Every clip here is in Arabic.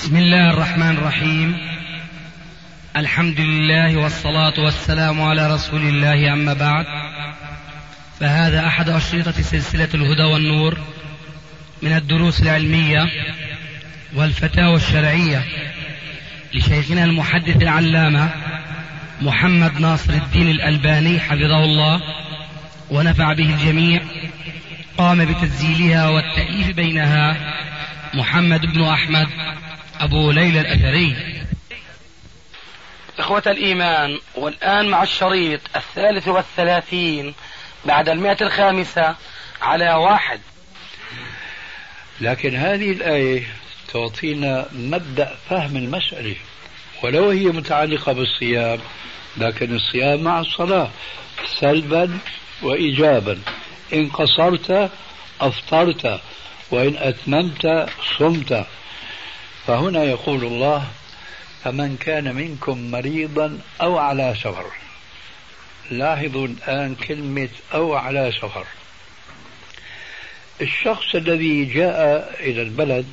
بسم الله الرحمن الرحيم. الحمد لله والصلاة والسلام على رسول الله، أما بعد، فهذا أحد أشرطة سلسلة الهدى والنور من الدروس العلمية والفتاوى الشرعية لشيخنا المحدث العلامة محمد ناصر الدين الألباني حفظه الله ونفع به الجميع. قام بتسجيلها والتأليف بينها محمد بن أحمد أبو ليلى الأثري. إخوة الإيمان، والآن مع الشريط 33 بعد 105 على 1. لكن هذه الآية تعطينا مبدأ فهم المسألة، ولو هي متعلقة بالصيام، لكن الصيام مع الصلاة سلبا وإيجابا. إن قصرت أفطرت، وإن أتممت صمت. فهنا يقول الله: فمن كان منكم مريضا أو على سفر. لاحظوا الآن كلمة أو على سفر. الشخص الذي جاء إلى البلد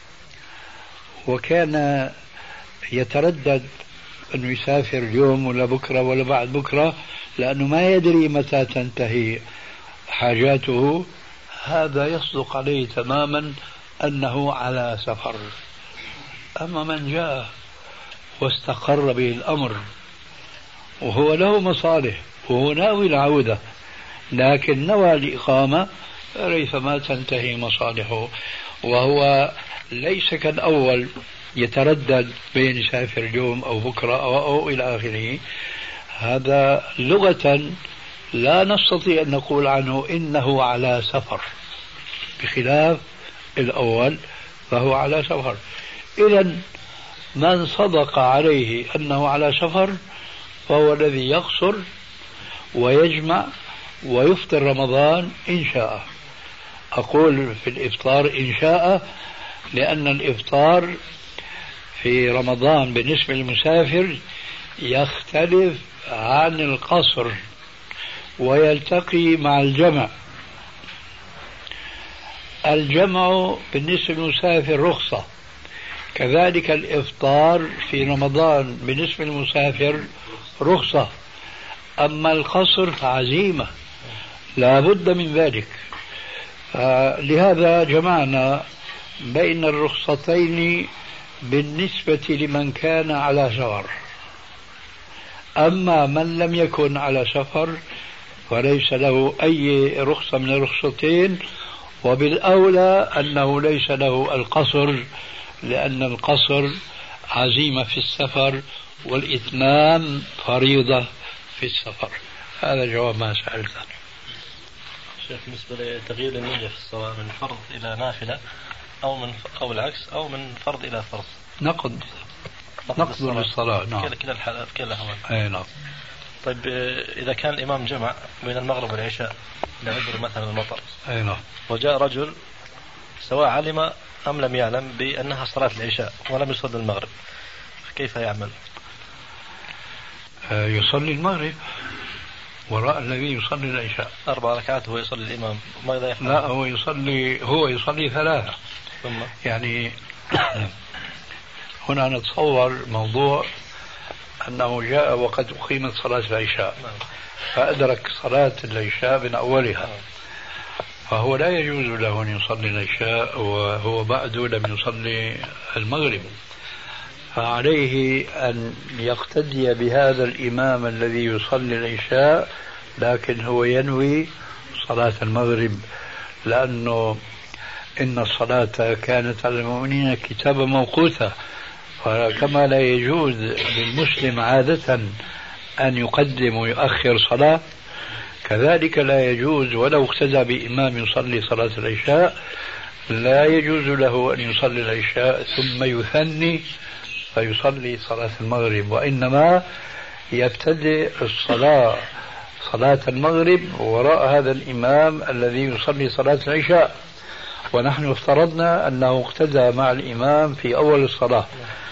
وكان يتردد أنه يسافر اليوم ولا بكرة ولا بعد بكرة، لأنه ما يدري متى تنتهي حاجاته، هذا يصدق عليه تماما أنه على سفر. أما من جاء واستقر به الأمر وهو له مصالح وهو ناوي العودة، لكن نوى الإقامة، ريثما تنتهي مصالحه، وهو ليس كالأول يتردد بين يسافر اليوم أو بكرة أو إلى آخره. هذا لغة لا نستطيع أن نقول عنه إنه على سفر، بخلاف الأول فهو على سفر. إذن من صدق عليه أنه على سفر فهو الذي يقصر ويجمع ويفطر رمضان إن شاء. أقول في الإفطار إن شاء، لأن الإفطار في رمضان بالنسبة للمسافر يختلف عن القصر ويلتقي مع الجمع. الجمع بالنسبة للمسافر رخصة، كذلك الإفطار في رمضان بالنسبة للمسافر رخصة. أما القصر فعزيمة لا بد من ذلك. لهذا جمعنا بين الرخصتين بالنسبة لمن كان على سفر. أما من لم يكن على سفر فليس له أي رخصة من الرخصتين، وبالأولى أنه ليس له القصر، لأن القصر عزيمة في السفر والإتمام فريضة في السفر. هذا جواب ما سألت عنه. شيخ، بالنسبة لتغيير النية في الصلاة من فرض إلى نافلة أو العكس، أو من فرض إلى فرض، نقض للصلاة. نعم، كلا الحالات كلا الأحوال. أي نعم. طيب، إذا كان الإمام جمع بين المغرب والعشاء لعذر مثلا المطر، أي نعم، وجاء رجل سواء علم أم لم يعلم بأنها صلاة العشاء ولم يصلي المغرب، كيف يعمل؟ يصلي المغرب وراء الذي يصلي العشاء 4 ركعات وهو يصلي الإمام، ماذا يفعل؟ لا، هو يصلي 3. ثم يعني هنا نتصور موضوع أنه جاء وقد أقيمت صلاة العشاء، فأدرك صلاة العشاء من أولها، فهو لا يجوز له أن يصلي العشاء وهو بعده لم يصلي المغرب، فعليه أن يقتدي بهذا الإمام الذي يصلي العشاء لكن هو ينوي صلاة المغرب، لأنه إن الصلاة كانت على المؤمنين كتابا موقوتا. فكما لا يجوز للمسلم عادة أن يقدم ويؤخر صلاة، كذلك لا يجوز ولو اقتدى بإمام يصلي صلاة العشاء لا يجوز له أن يصلي العشاء ثم يثني فيصلي صلاة المغرب، وإنما يبتدئ صلاة المغرب وراء هذا الإمام الذي يصلي صلاة العشاء. ونحن افترضنا أنه اقتدى مع الإمام في أول الصلاة،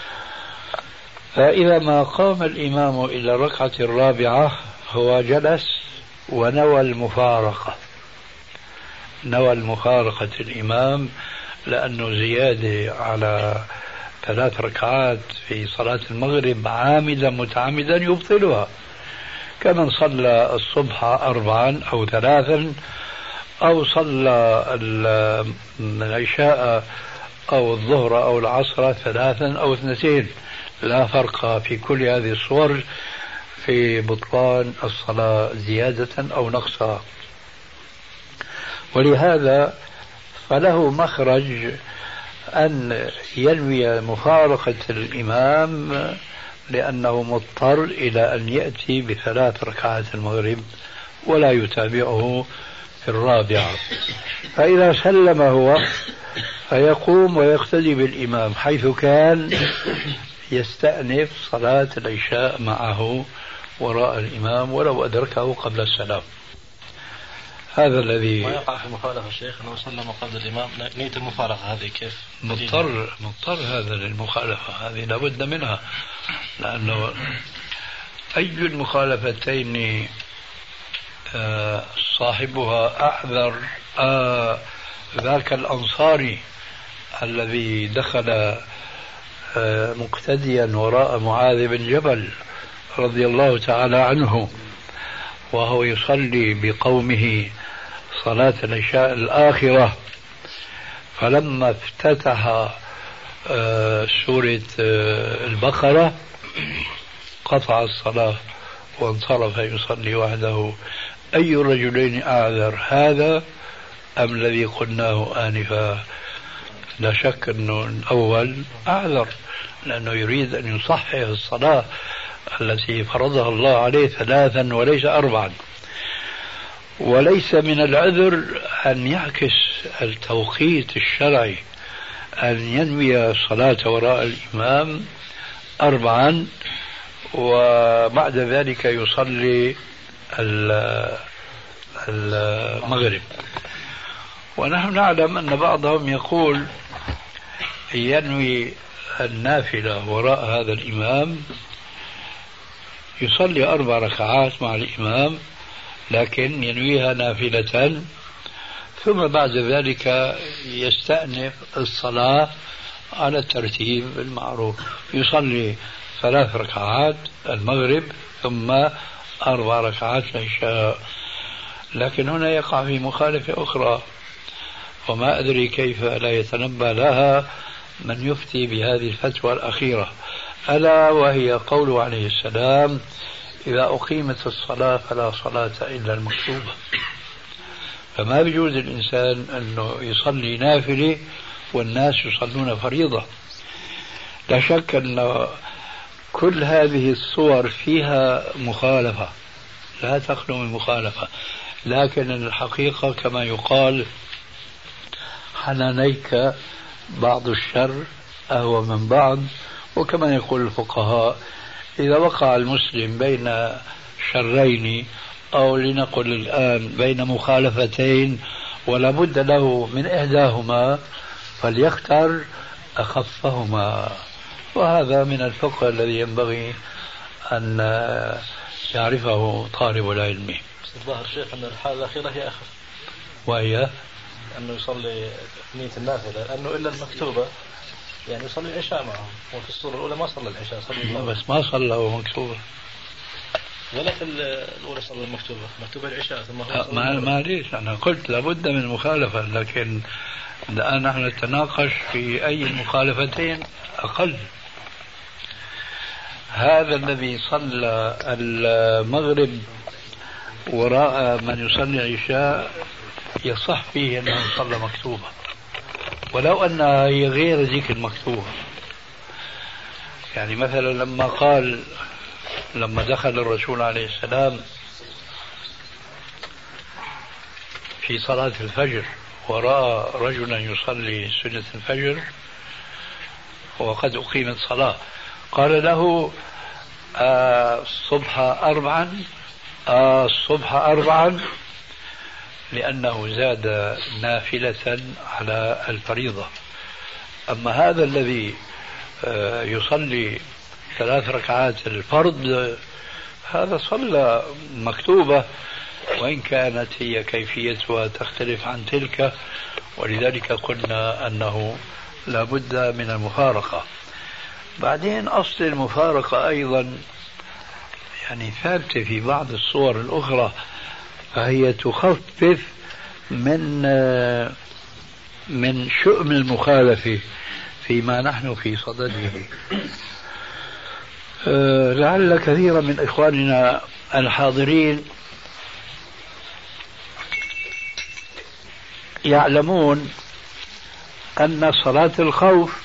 فإذا ما قام الإمام إلى الركعة الرابعة هو جلس ونوى المفارقة الإمام، لأنه زيادة على 3 ركعات في صلاة المغرب عامدا متعمدا يبطلها، كمن صلى الصبح 4 أو 3 أو صلى العشاء أو الظهر أو العصر 3 أو 2، لا فرق في كل هذه الصور في بطلان الصلاة زيادة أو نقصها. ولهذا فله مخرج أن ينوي مفارقة الإمام لأنه مضطر إلى أن يأتي ب3 ركعات المغرب ولا يتابعه في 4. فإذا سلم هو فيقوم ويقتدي بالإمام، حيث كان يستأنف صلاة العشاء معه وراء الإمام ولو أدركه قبل السلام. هذا الذي ما يقع في المخالفة الشيخ أنه سلم قبل الإمام، نية المفارقة هذه كيف؟ مضطر هذا للمخالفة، هذه لابد منها، لأنه أي المخالفتين صاحبها أعذر ذاك الأنصاري الذي دخل مقتديا وراء معاذ بن جبل رضي الله تعالى عنه وهو يصلي بقومه صلاة العشاء الآخرة، فلما افتتح سورة البقرة قطع الصلاة وانصرف يصلي وحده. أي الرجلين أعذر، هذا أم الذي قلناه آنفا؟ لا شك أنه الأول أعذر، لأنه يريد أن يصحح الصلاة التي فرضها الله عليه 3 وليس 4. وليس من العذر أن يعكس التوقيت الشرعي، أن ينوي الصلاة وراء الإمام 4 وبعد ذلك يصلي المغرب. ونحن نعلم أن بعضهم يقول ينوي النافلة وراء هذا الإمام، يصلي 4 ركعات مع الإمام لكن ينويها نافلة، ثم بعد ذلك يستأنف الصلاة على الترتيب المعروف، يصلي 3 ركعات المغرب ثم 4 ركعات العشاء. لكن هنا يقع في مخالفة أخرى، وما أدري كيف لا يتنبه لها من يفتي بهذه الفتوى الأخيرة، ألا وهي قوله عليه السلام: إذا أقيمت الصلاة فلا صلاة إلا المكتوبة. فما بيجوز الإنسان أنه يصلي نافلة والناس يصلون فريضة. لا شك أن كل هذه الصور فيها مخالفة، لا تخلو من مخالفة، لكن الحقيقة كما يقال: حنانيك بعض الشر أهوى من بعض. وكما يقول الفقهاء: إذا وقع المسلم بين شرين، أو لنقل الآن بين مخالفتين ولا بد له من إحداهما، فليختر أخفهما. وهذا من الفقه الذي ينبغي أن يعرفه طالب العلم. الظاهر شيخ أن الحالة الأخيرة هي أخف، وهي أنه يصلي نية النافلة، لأنه إلا المكتوبة يعني يصلي العشاء معهم، وفي الصورة الأولى ما صلى العشاء، صلى بس ما صلى هو مكتوبة، ولا في الأولى صلى المكتوبة، مكتوبة العشاء ثم ما ليش أنا قلت لابد من مخالفة، لكن الآن نحن نتناقش في أي المخالفتين أقل. هذا الذي صلى المغرب وراء من يصلي العشاء يصح فيه أنه صلى مكتوبة، ولو أنها هي غير ذيك المكتوبة. يعني مثلا لما دخل الرسول عليه السلام في صلاة الفجر ورأى رجلا يصلي سنة الفجر وقد أقيمت صلاة، قال له: الصبح 4، الصبح 4، لأنه زاد نافلة على الفريضة. أما هذا الذي يصلي 3 ركعات الفرض هذا صلى مكتوبة، وإن كانت هي كيفيتها تختلف عن تلك، ولذلك قلنا أنه لا بد من المفارقة. بعدين أصل المفارقة أيضا يعني ثابتة في بعض الصور الأخرى، فهي تخفف من شؤم المخالفة فيما نحن في صدده. لعل كثيرا من إخواننا الحاضرين يعلمون أن صلاة الخوف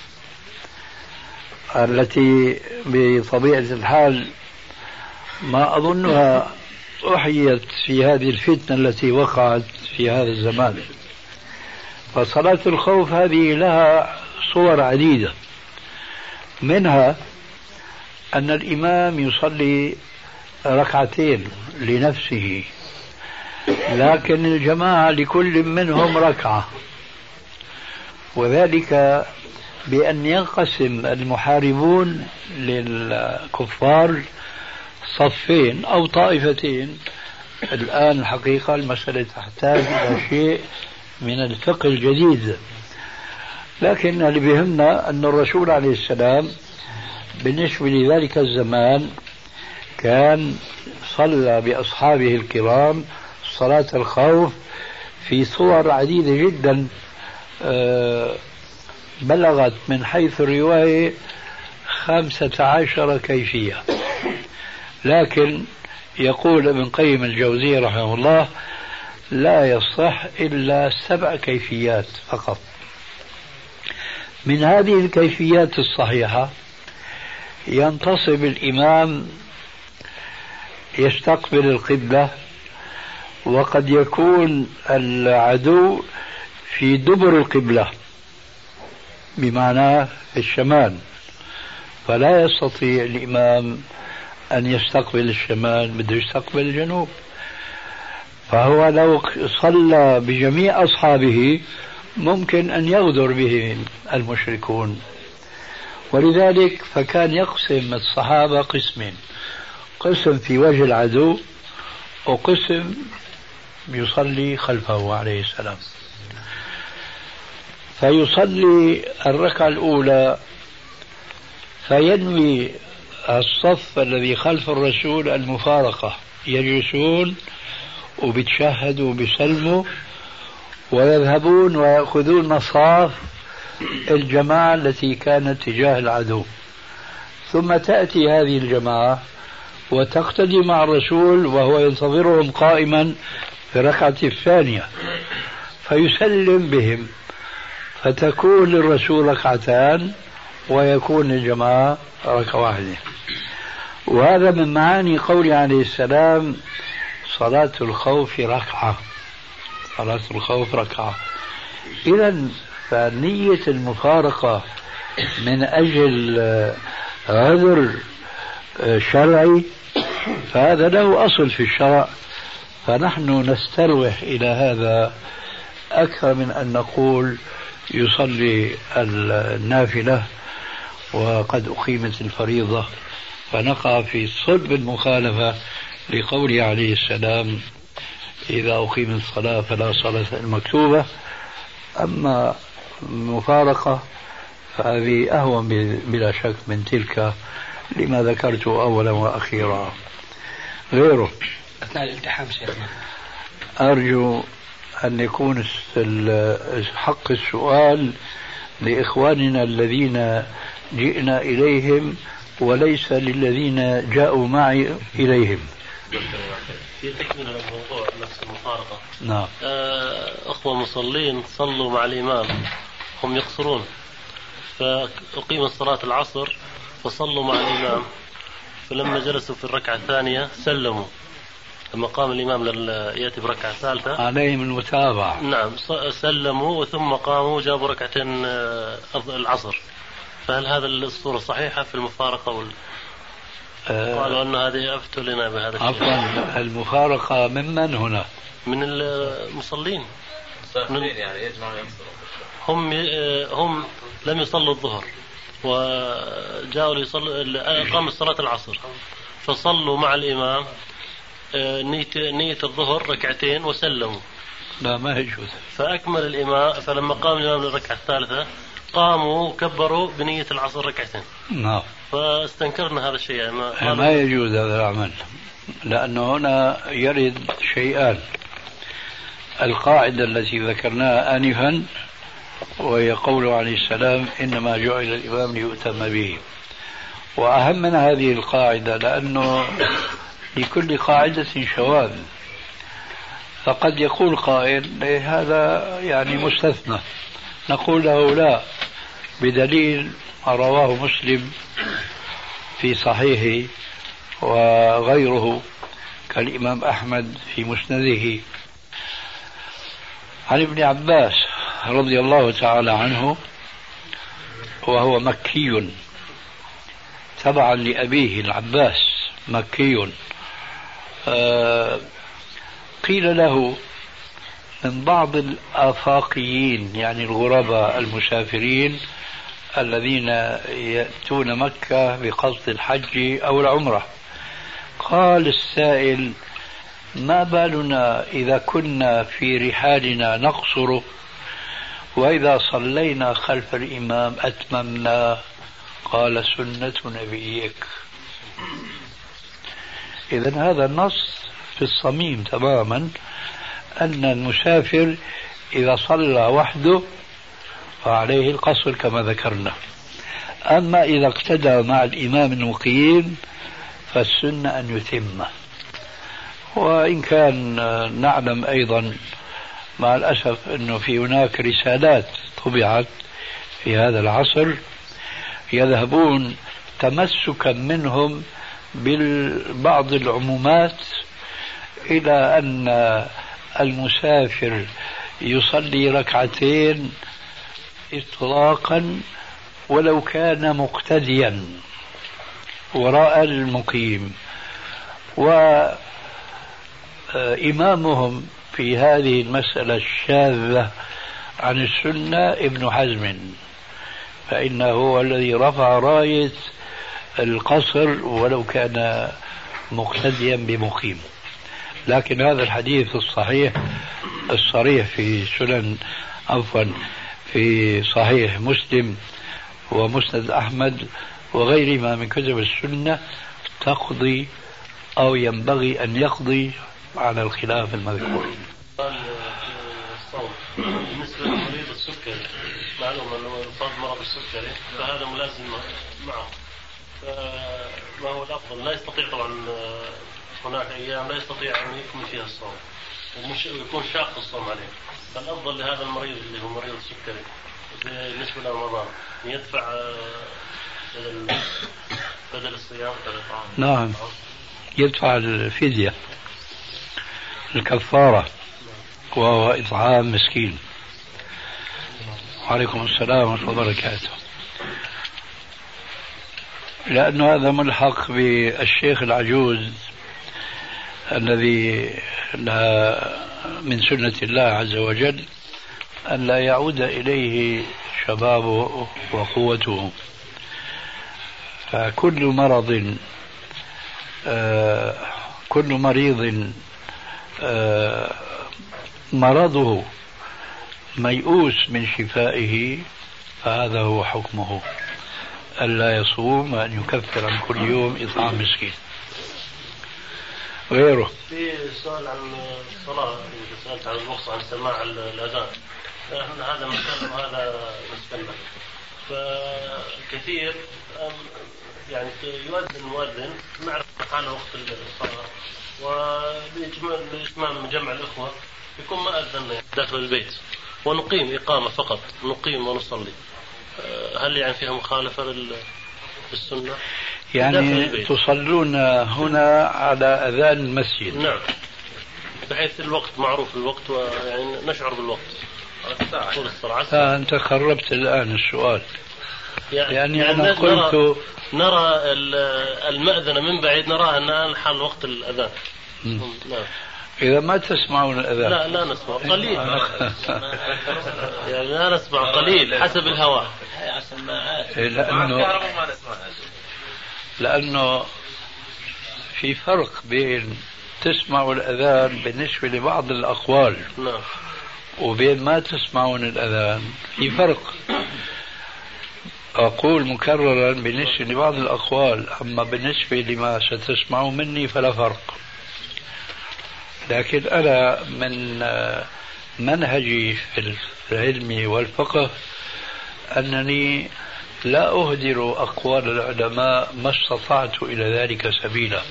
التي بطبيعة الحال ما أظنها أحيت في هذه الفتنة التي وقعت في هذا الزمان، فصلاة الخوف هذه لها صور عديدة، منها أن الإمام يصلي ركعتين لنفسه، لكن الجماعة لكل منهم ركعة، وذلك بأن ينقسم المحاربون للكفار صفين أو طائفتين. الآن الحقيقة المسألة تحتاج إلى شيء من الفقه الجديد، لكن اللي بيهمنا أن الرسول عليه السلام بالنسبة لذلك الزمان كان صلى بأصحابه الكرام صلاة الخوف في صور عديدة جدا، بلغت من حيث الرواية 15 كيفية، لكن يقول ابن قيم الجوزية رحمه الله لا يصح إلا 7 كيفيات فقط. من هذه الكيفيات الصحيحة ينتصب الإمام يستقبل القبلة، وقد يكون العدو في دبر القبلة بمعنى في الشمال، فلا يستطيع الإمام أن يستقبل الشمال، بده يستقبل الجنوب، فهو لو صلى بجميع أصحابه ممكن أن يغدر بهم المشركون، ولذلك فكان يقسم الصحابة قسمين: قسم في وجه العدو، وقسم يصلي خلفه عليه السلام. فيصلي الركعة الأولى فينوي الصف الذي خلف الرسول المفارقة، يجلسون وبتشهدوا وبيسلموا ويذهبون ويأخذون مصاف الجماعة التي كانت تجاه العدو، ثم تأتي هذه الجماعة وتقتدي مع الرسول وهو ينتظرهم قائما في الركعة الثانية، فيسلم بهم، فتكون للرسول ركعتان ويكون للجماعة ركعة واحدة. وهذا من معاني قوله عليه السلام صلاة الخوف ركعة، صلاة الخوف ركعة. إذن فنية المفارقة من أجل عذر شرعي فهذا له أصل في الشرع، فنحن نستروح إلى هذا أكثر من أن نقول يصلي النافلة وقد أقيمت الفريضة، فنقع في صلب المخالفة لقوله عليه السلام إذا أقيمت الصلاة فلا صلاة المكتوبة. أما المفارقة فهذه أهون بلا شك من تلك لما ذكرت أولا وأخيرا. غيره أثناء الالتحام شيخنا أرجو أن يكون حق السؤال لإخواننا الذين جئنا إليهم وليس للذين جاءوا معي إليهم. في تكملة الموضوع نفس المفارقة. نعم. أخوة مصلين صلوا مع الإمام هم يقصرون، فأقيمت صلاة العصر فصلوا مع الإمام، فلما جلسوا في الركعة الثانية سلموا، لما قام الإمام يأتي بركعة ثالثة عليهم المتابعة. نعم، سلموا وثم قاموا جابوا ركعتين العصر، فهل هذا الصورة صحيحة في المفارقة قالوا أن هذه أفتوا لنا بهذا الشيء؟ عفوا، المفارقة ممن هنا؟ من المصلين يعني يجمعون ينصروا. هم لم يصلوا الظهر وجاءوا ليصلوا، قاموا صلاة العصر فصلوا مع الإمام نية الظهر ركعتين وسلموا. لا ما يجوز. فأكمل الإمام، فلما قام الإمام للركعة الثالثة قاموا وكبروا بنية العصر ركعتين. نعم. فاستنكرنا هذا الشيء يعني ما يجوز هذا العمل، لأنه هنا يرد شيئان: القاعدة التي ذكرناها آنفا وهي قوله عليه السلام إنما جعل الإمام ليؤتم به، وأهم من هذه القاعدة لأنه لكل قاعدة شواذ، فقد يقول قائل هذا يعني مستثنى، نقول له لا، بدليل ما رواه مسلم في صحيحه وغيره كالإمام أحمد في مسنده عن ابن عباس رضي الله تعالى عنه، وهو مكي تبعا لأبيه العباس، مكي. قيل له من بعض الآفاقيين يعني الغرباء المسافرين الذين يأتون مكة بقصد الحج أو العمرة، قال السائل: ما بالنا إذا كنا في رحالنا نقصر وإذا صلينا خلف الإمام أتممنا؟ قال: سنة نبيك. إذن هذا النص في الصميم تماما أن المسافر إذا صلى وحده فعليه القصر كما ذكرنا، أما إذا اقتدى مع الإمام المقيم فالسنة أن يتم. وإن كان نعلم أيضا مع الأسف أنه في هناك رسالات طبعت في هذا العصر يذهبون تمسكا منهم ببعض العمومات إلى أن المسافر يصلي ركعتين إطلاقا ولو كان مقتديا وراء المقيم، وإمامهم في هذه المسألة الشاذة عن السنة ابن حزم، فإنه هو الذي رفع راية القصر ولو كان مقتديا بمقيم. لكن هذا الحديث الصريح في سنن في صحيح مسلم ومسند أحمد وغيرهما من كتب السنة تقضي أو ينبغي أن يقضي على الخلاف المذكور. بالنسبة لمريض السكري معلوم أنه يصاب مرض السكري فهذا ملازم معه، فما هو الأفضل؟ لا يستطيع طبعا، هناك أيام لا يستطيع أن يكمل فيها الصوم ويكون شاق الصوم عليه، فالأفضل لهذا المريض اللي هو مريض السكري بالنسبة لرمضان يدفع بدل الصيام. نعم، يدفع الفدية الكفارة وهو إطعام مسكين. وعليكم السلام ورحمة الله وبركاته. لأنه هذا ملحق بالشيخ العجوز الذي من سنة الله عز وجل أن لا يعود إليه شبابه وقوته، فكل مريض مرضه ميؤوس من شفائه فهذا هو حكمه، ألا يصوم وأن يكفر عن كل يوم إطعام مسكين. غيره في سؤال عن الصلاة، سألت عن الرخصة عن سماع الأذان، هذا مسلم وهذا مسلم، فكثير يعني يؤذن المؤذن نعرف حال وقت الصلاة، وبإجمال جمع الإخوة يكون ما أذن داخل البيت ونقيم إقامة فقط، نقيم ونصلي، هل يعني فيها مخالفة للسنة؟ يعني تصلون هنا على أذان المسجد؟ نعم، بحيث الوقت معروف الوقت ويعني نشعر بالوقت طول الساعة. أنت خربت الآن السؤال، يعني أنا قلت نرى المأذنة من بعيد نراها الآن حال وقت الأذان. نعم. إذا ما تسمعون الأذان؟ لا نسمع قليل يعني لا نسمع قليل حسب الهواء، لأنه في فرق بين تسمعوا الأذان بالنسبة لبعض الأقوال وبين ما تسمعون الأذان، في فرق. أقول مكررا بالنسبة لبعض الأقوال، أما بالنسبة لما ستسمعوا مني فلا فرق. لكن أنا من منهجي في العلم والفقه أنني لا أهدر أقوال العلماء ما استطعت إلى ذلك سبيلا.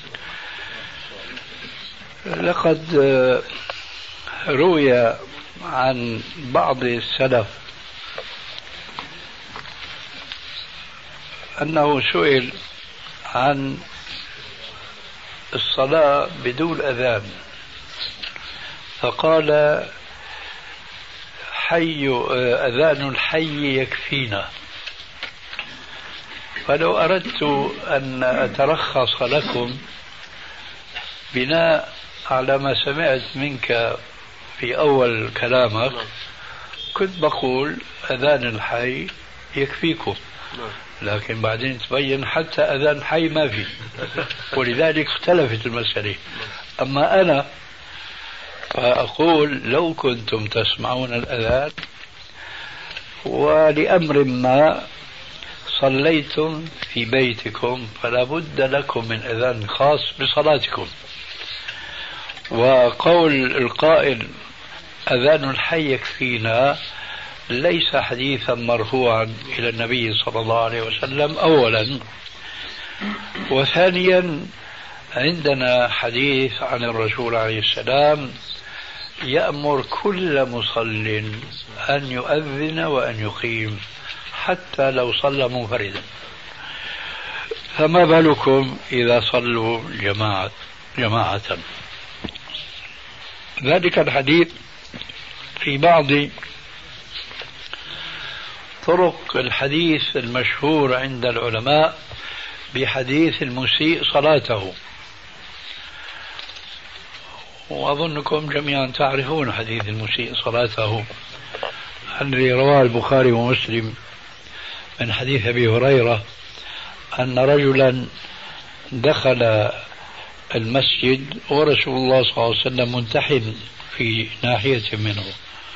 لقد روي عن بعض السلف أنه سئل عن الصلاة بدون أذان فقال أذان الحي يكفينا. فلو أردت أن أترخص لكم بناء على ما سمعت منك في أول كلامك كنت بقول أذان الحي يكفيكم، لكن بعدين تبين حتى أذان حي ما في، ولذلك اختلفت المسألة. أما أنا فأقول لو كنتم تسمعون الأذان ولأمر ما صليتم في بيتكم فلا بد لكم من أذان خاص بصلاتكم. وقول القائل أذان الحي يكفينا ليس حديثا مرفوعا إلى النبي صلى الله عليه وسلم أولا، وثانيا عندنا حديث عن الرسول عليه السلام يأمر كل مصل أن يؤذن وأن يقيم حتى لو صلى منفردا، فما بالكم إذا صلوا جماعة. ذلك الحديث في بعض طرق الحديث المشهور عند العلماء بحديث المسيء صلاته، وأظنكم جميعا تعرفون حديث المسيء صلاته الذي رواه البخاري ومسلم من حديث أبي هريرة أن رجلا دخل المسجد ورسول الله صلى الله عليه وسلم منتحل في ناحية منه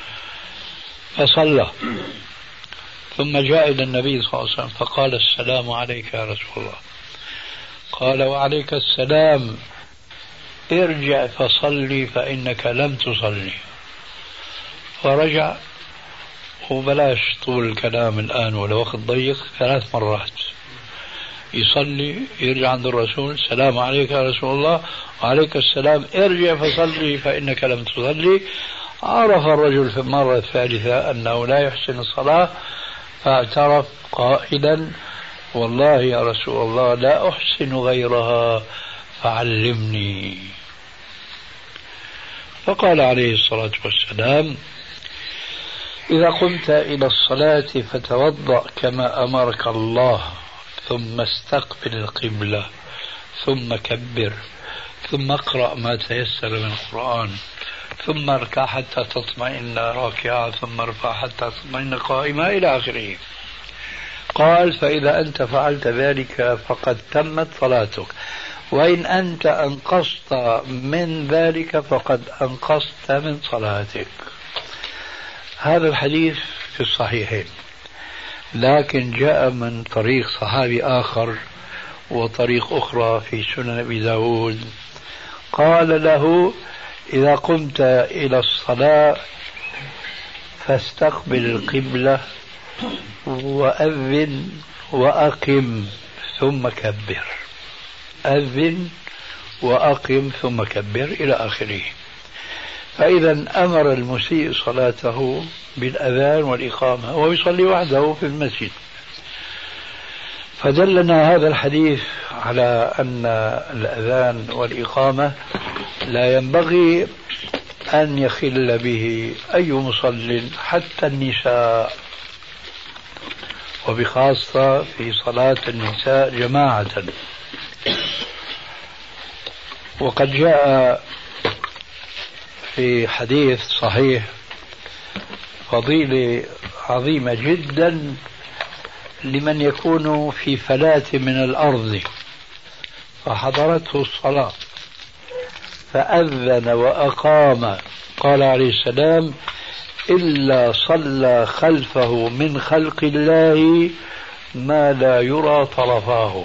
فصلى، ثم جاء إلى النبي صلى الله عليه وسلم فقال السلام عليك يا رسول الله. قال وعليك السلام، ارجع فصلي فإنك لم تصلي. فرجع، وبلاش طول الكلام الآن ولا وقت ضيق، 3 مرات يصلي يرجع عند الرسول السلام عليك يا رسول الله وعليك السلام، ارجع فصلي فإنك لم تصلي. عرف الرجل في المرة الثالثة أنه لا يحسن الصلاة فاعترف قائلا والله يا رسول الله لا أحسن غيرها فعلمني. فقال عليه الصلاة والسلام إذا قمت إلى الصلاة فتوضأ كما أمرك الله، ثم استقبل القبلة، ثم كبر، ثم اقرأ ما تيسر من القرآن، ثم اركع حتى تطمئن راكعا، ثم ارفع حتى تطمئن قائما إلى آخره. قال فإذا أنت فعلت ذلك فقد تمت صلاتك، وإن أنت أنقصت من ذلك فقد أنقصت من صلاتك. هذا الحديث في الصحيحين، لكن جاء من طريق صحابي آخر وطريق أخرى في سنن أبي داود قال له إذا قمت إلى الصلاة فاستقبل القبلة وأذن وأقم ثم كبر، أذن وأقم ثم كبر إلى آخره. فإذا أمر المسيء صلاته بالأذان والإقامة وهو يصلي وحده في المسجد. فدلنا هذا الحديث على أن الأذان والإقامة لا ينبغي أن يخل به أي مصل حتى النساء، وبخاصة في صلاة النساء جماعة. وقد جاء في حديث صحيح فضيلة عظيمة جدا لمن يكون في فلاة من الأرض فحضرته الصلاة فأذن وأقام، قال عليه السلام إلا صلى خلفه من خلق الله ما لا يرى طرفاه.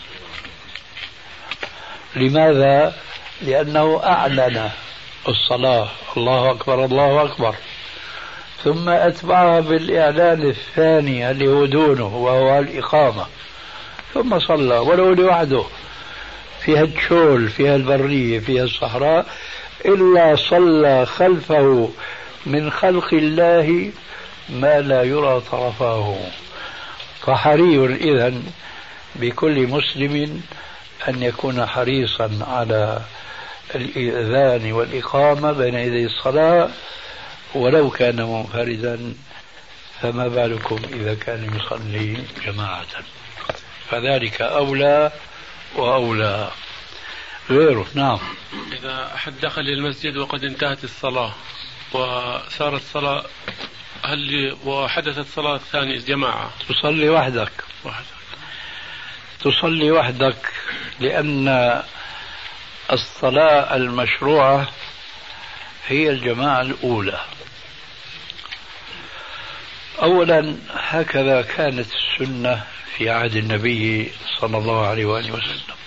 لماذا؟ لأنه أعلن الصلاة الله أكبر الله أكبر، ثم أتبعها بالإعلان الثاني اللي هو دونه وهو الإقامة، ثم صلى ولو لوحده في هالشول في هالبرية في هالصحراء، إلا صلى خلفه من خلق الله ما لا يرى طرفاه. فحري إذن بكل مسلم أن يكون حريصا على الإذان والإقامة بين يدي الصلاة ولو كان منفردا، فما بالكم إذا كان يصلي جماعة، فذلك أولى وأولى غيره. نعم. إذا أحد دخل المسجد وقد انتهت الصلاة وصارت صلاة وحدثت صلاة ثانية جماعة، تصلي وحدك. تصلي وحدك، لأن الصلاة المشروعة هي الجماعة الأولى. أولا هكذا كانت السنة في عهد النبي صلى الله عليه وآله وسلم.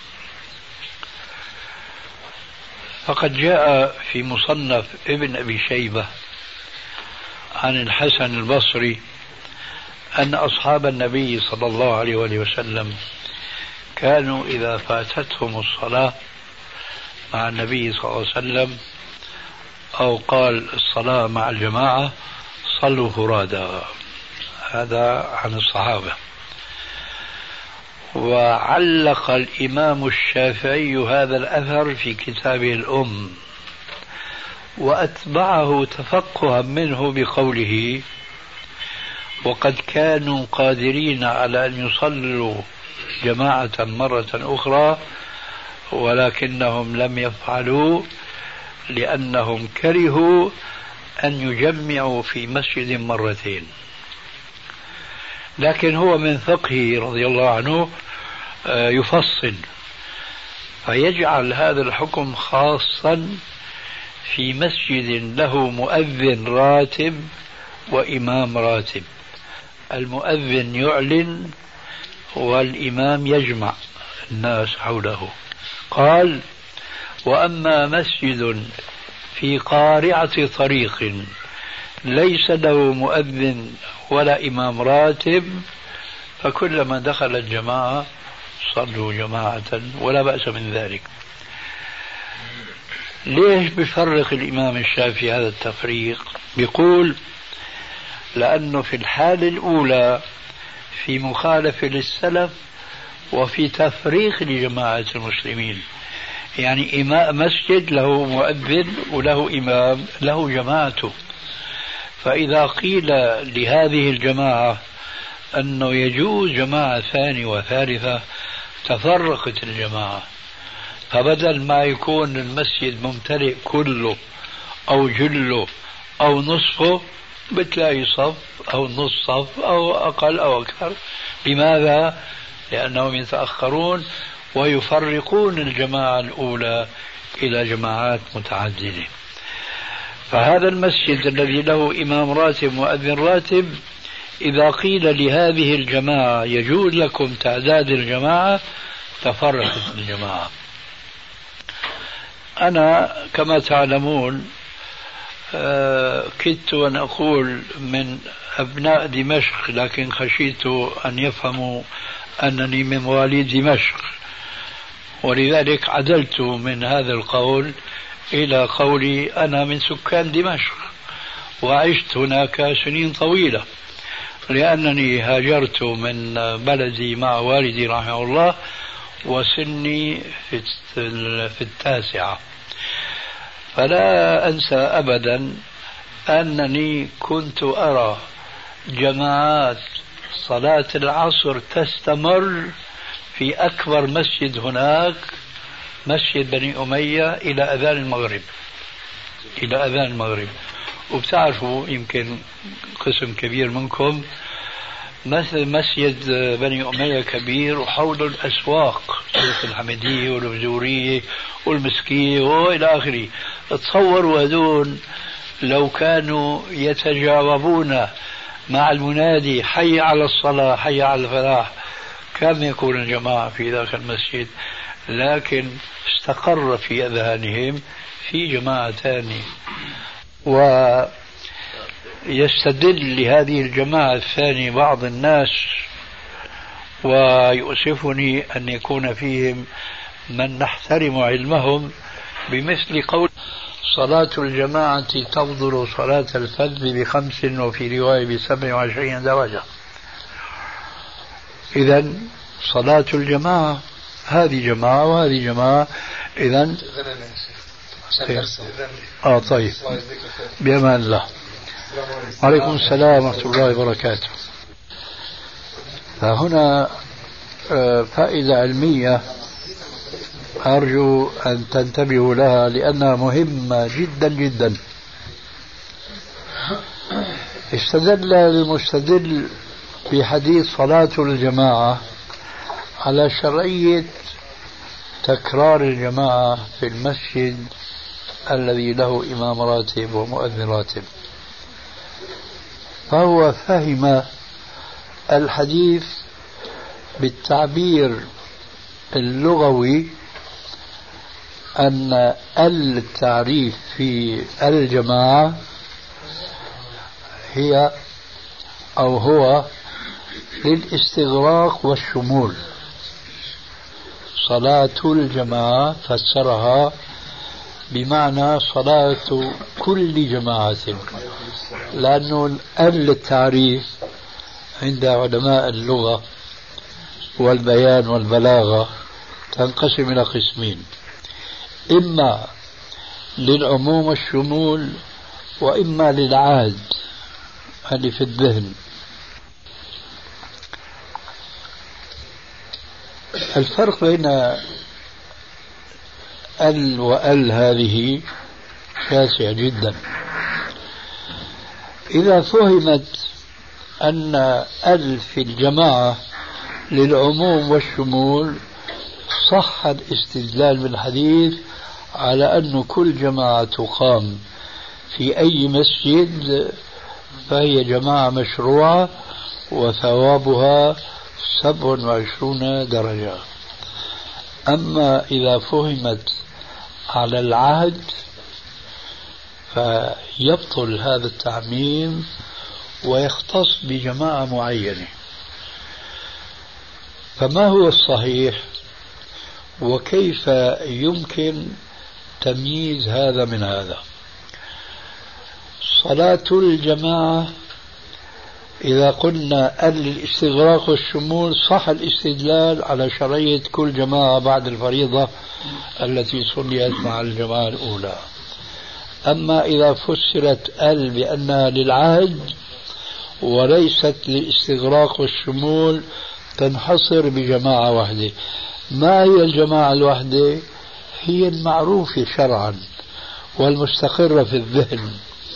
فقد جاء في مصنف ابن أبي شيبة عن الحسن البصري أن أصحاب النبي صلى الله عليه وآله وسلم كانوا إذا فاتتهم الصلاة مع النبي صلى الله عليه وسلم أو قال الصلاة مع الجماعة صلوا فرادا. هذا عن الصحابة. وعلق الإمام الشافعي هذا الأثر في كتابه الأم، وأتبعه تفقها منه بقوله: وقد كانوا قادرين على أن يصلوا جماعة مرة أخرى ولكنهم لم يفعلوا لأنهم كرهوا أن يجمعوا في مسجد مرتين. لكن هو من فقهه رضي الله عنه يفصل فيجعل هذا الحكم خاصا في مسجد له مؤذن راتب وإمام راتب. المؤذن يعلن والإمام يجمع الناس حوله. قال: وأما مسجد في قارعة طريق ليس له مؤذن ولا إمام راتب فكلما دخل الجماعة صلوا جماعة ولا بأس من ذلك. ليش بيفرق الإمام الشافعي هذا التفريق؟ بيقول: لأنه في الحالة الأولى في مخالفة للسلف وفي تفريق لجماعة المسلمين، يعني مسجد له مؤذن وله إمام له جماعته. فإذا قيل لهذه الجماعة أنه يجوز جماعة ثانية وثالثة تفرقت الجماعة، فبدل ما يكون المسجد ممتلئ كله أو جله أو نصفه بتلاقي صف أو نصف صف أو أقل أو أكثر. لماذا؟ لأنهم يتأخرون ويفرقون الجماعة الأولى إلى جماعات متعددة. فهذا المسجد الذي له إمام راتب مؤذن راتب إذا قيل لهذه الجماعة يجوز لكم تعداد الجماعة تفرقت الجماعة. أنا كما تعلمون كدت أن أقول من أبناء دمشق، لكن خشيت أن يفهموا أنني من مواليد دمشق، ولذلك عدلت من هذا القول إلى قولي أنا من سكان دمشق وعشت هناك سنين طويلة، لأنني هاجرت من بلدي مع والدي رحمه الله وسني في 9. فلا أنسى أبدا أنني كنت أرى جماعات صلاة العصر تستمر في أكبر مسجد هناك، مسجد بني أمية، إلى أذان المغرب. وبتعرفوا يمكن قسم كبير منكم مثل مسجد بني أمية كبير وحوله الأسواق الحمدية والبزورية والمسكية وإلى آخره. تصوروا هذول لو كانوا يتجاوبون مع المنادي حي على الصلاة حي على الفلاح كم يكون الجماعة في ذاك المسجد، لكن استقر في أذهانهم في جماعة ثانية. ويستدل لهذه الجماعة الثانية بعض الناس، ويؤسفني أن يكون فيهم من نحترم علمهم، بمثل قول صلاة الجماعة تفضل صلاة الفذ ب5 وفي رواية ب27 درجة. إذن صلاة الجماعة هذه جماعة وهذه جماعة. إذن طيب، بأمان الله. عليكم السلام ورحمة الله وبركاته. فهنا فائدة علمية أرجو أن تنتبهوا لها لأنها مهمة جدا جدا. استدل المستدل في حديث صلاة الجماعة على شرعية تكرار الجماعة في المسجد الذي له إمام راتب ومؤذن راتب، فهو فهم الحديث بالتعبير اللغوي أن التعريف في الجماعة هي أو هو للاستغراق والشمول. صلاة الجماعة فسرها بمعنى صلاة كل جماعة، لأنه التعريف عند علماء اللغة والبيان والبلاغة تنقسم إلى قسمين: إما للعموم والشمول، وإما للعهد اللي في الذهن. الفرق بين ال وال هذه شاسع جدا. إذا فهمت أن ال في الجماعة للعموم والشمول صح الاستدلال بالحديث على أن كل جماعة تقام في أي مسجد فهي جماعة مشروعة وثوابها 27 درجة. أما إذا فهمت على العهد فيبطل هذا التعميم ويختص بجماعة معينة. فما هو الصحيح وكيف يمكن تمييز هذا من هذا؟ صلاة الجماعة إذا قلنا الاستغراق والشمول صح الاستدلال على شرعية كل جماعة بعد الفريضة التي صليت مع الجماعة الأولى. أما إذا فسرت بأنها للعهد وليست للاستغراق والشمول تنحصر بجماعة واحدة. ما هي الجماعة الواحدة؟ هي المعروفة شرعا والمستقرة في الذهن.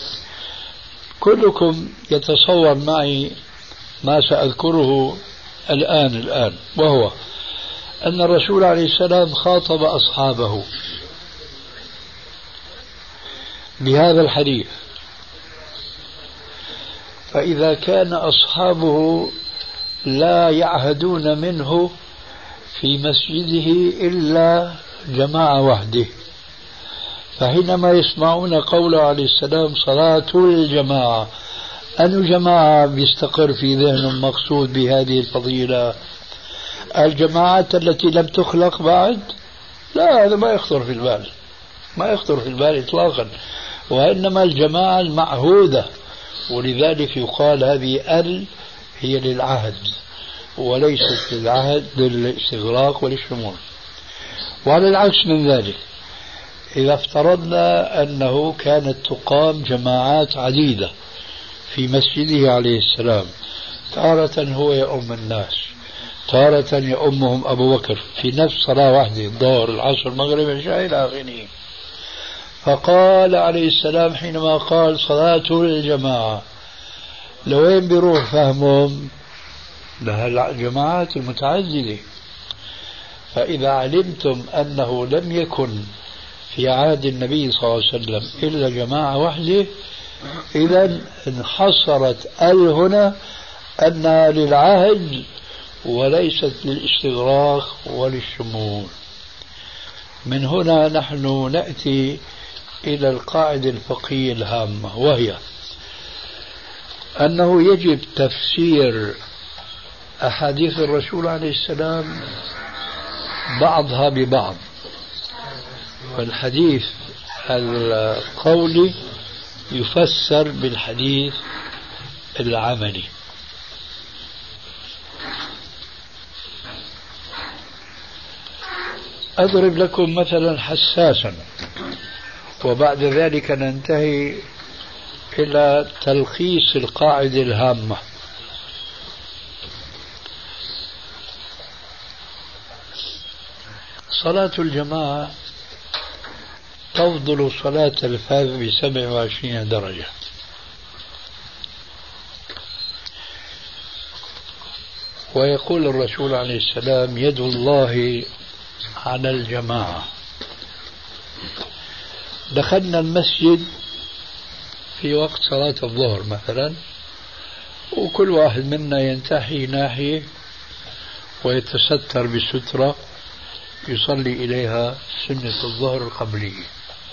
كلكم يتصور معي ما سأذكره الآن، وهو أن الرسول عليه السلام خاطب أصحابه بهذا الحديث، فإذا كان أصحابه لا يعهدون منه في مسجده إلا جماعة وحده، فحينما يسمعون قوله عليه السلام صلاة الجماعة، أن جماعة بيستقر في ذهنهم مقصود بهذه الفضيلة؟ الجماعات التي لم تخلق بعد؟ لا، هذا ما يخطر في البال، ما يخطر في البال إطلاقا، وإنما الجماعة المعهودة. ولذلك يقال هذه هي للعهد وليست للعهد للاستغراق وللشمول. وعلى العكس من ذلك، إذا افترضنا أنه كانت تقام جماعات عديدة في مسجده عليه السلام، تارة هو يؤم الناس، تارة يؤمهم أبو بكر في نفس صلاة واحدة، الظهر العصر المغرب العشاء إلى آخره، فقال عليه السلام حينما قال صلاة الجماعة لوين بيروح فهمهم؟ لها الجماعات المتعددة. فإذا علمتم أنه لم يكن في عهد النبي صلى الله عليه وسلم إلا جماعة واحدة، إذا انحصرت هنا أنها للعهد وليست للاستغراق وللشمول. من هنا نحن نأتي إلى القاعدة الفقهية الهامة، وهي أنه يجب تفسير أحاديث الرسول عليه السلام بعضها ببعض، والحديث القولي يفسر بالحديث العملي. أضرب لكم مثلا حساسا وبعد ذلك ننتهي إلى تلخيص القاعدة الهامة. صلاة الجماعة تفضل صلاة الفرد ب27 درجة، ويقول الرسول عليه السلام يد الله على الجماعة. دخلنا المسجد في وقت صلاة الظهر مثلا، وكل واحد منا ينتحي ناحية ويتستر بسترة يصلي إليها سنة الظهر القبلية،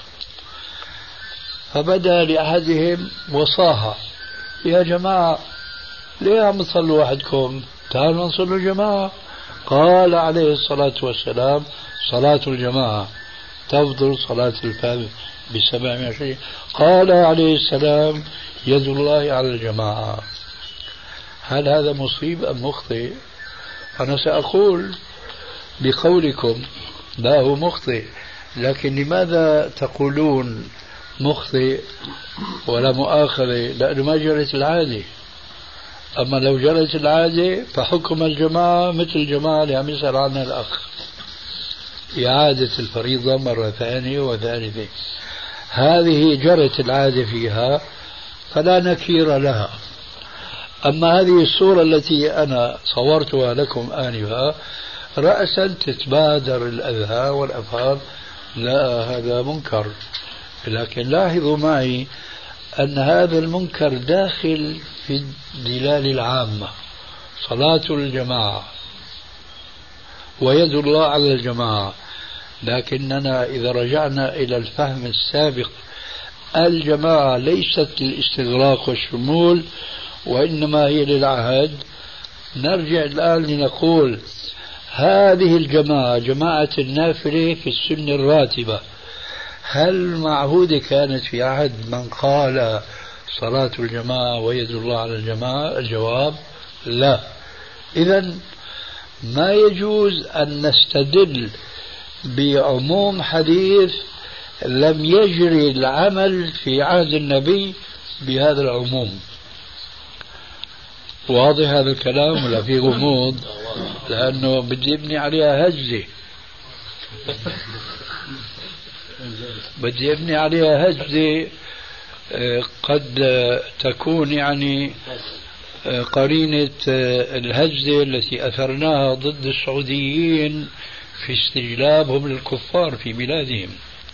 فبدأ لأحدهم وصاها: يا جماعة ليه عم تصلوا وحدكم؟ تعالوا نصلوا جماعة. قال عليه الصلاة والسلام: صلاة الجماعة تفضل صلاة الفرد ب27. قال عليه السلام: يد الله على الجماعة. هل هذا مصيب أم مخطئ؟ أنا سأقول بقولكم لا هو مخطئ، لكن لماذا تقولون مخطئ ولا مؤاخذة؟ لأنه ما جرت العادة. أما لو جرت العادة فحكم الجماعة مثل الجماعة اللي عم يسأل عنها الأخ، إعادة الفريضة مرة ثانية وثالثة. هذه جرت العادة فيها فلا نكير لها. أما هذه الصورة التي أنا صورتها لكم آنفا رأسا تتبادر الأذهان والأفهام: لا هذا منكر. لكن لاحظوا معي أن هذا المنكر داخل في الدلالة العامة: صلاة الجماعة ويد الله على الجماعة. لكننا إذا رجعنا إلى الفهم السابق، الجماعة ليست للاستغراق والشمول وإنما هي للعهد. نرجع الآن لنقول هذه الجماعة جماعة النافلة في السنة الراتبة هل معهودة كانت في عهد من قال صلاة الجماعة ويد الله على الجماعة؟ الجواب لا. إذن ما يجوز أن نستدل بعموم حديث لم يجري العمل في عهد النبي بهذا العموم. واضح هذا الكلام ولا في غموض؟ لأنه بدي ابني عليها هزة، بدي ابني عليها هزة قد تكون يعني قرينة الهزة التي أثرناها ضد السعوديين في استجلابهم للكفار في بلادهم.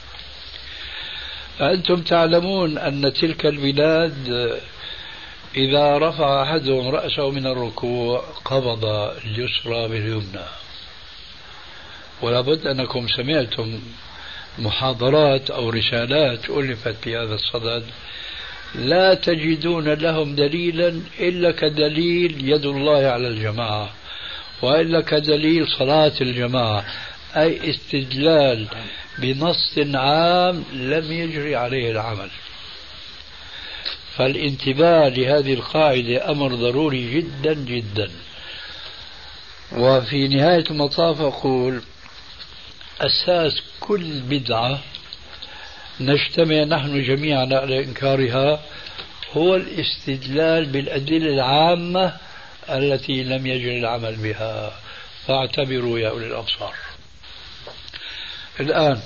أنتم تعلمون أن تلك البلاد إذا رفع أحدهم رأسه من الركوع قبض اليسرى باليمنى. ولا بد أنكم سمعتم محاضرات أو رسالات ألفت في هذا الصدد لا تجدون لهم دليلا إلا كدليل يد الله على الجماعة، وإلا كدليل صلاة الجماعة، أي استدلال بنص عام لم يجري عليه العمل. فالانتباه لهذه القاعدة أمر ضروري جدا جدا. وفي نهاية المطاف أقول أساس كل بدعة نجتمع نحن جميعا على إنكارها هو الاستدلال بالأدلة العامة التي لم يجري العمل بها. فاعتبروا يا أولي الأبصار. الآن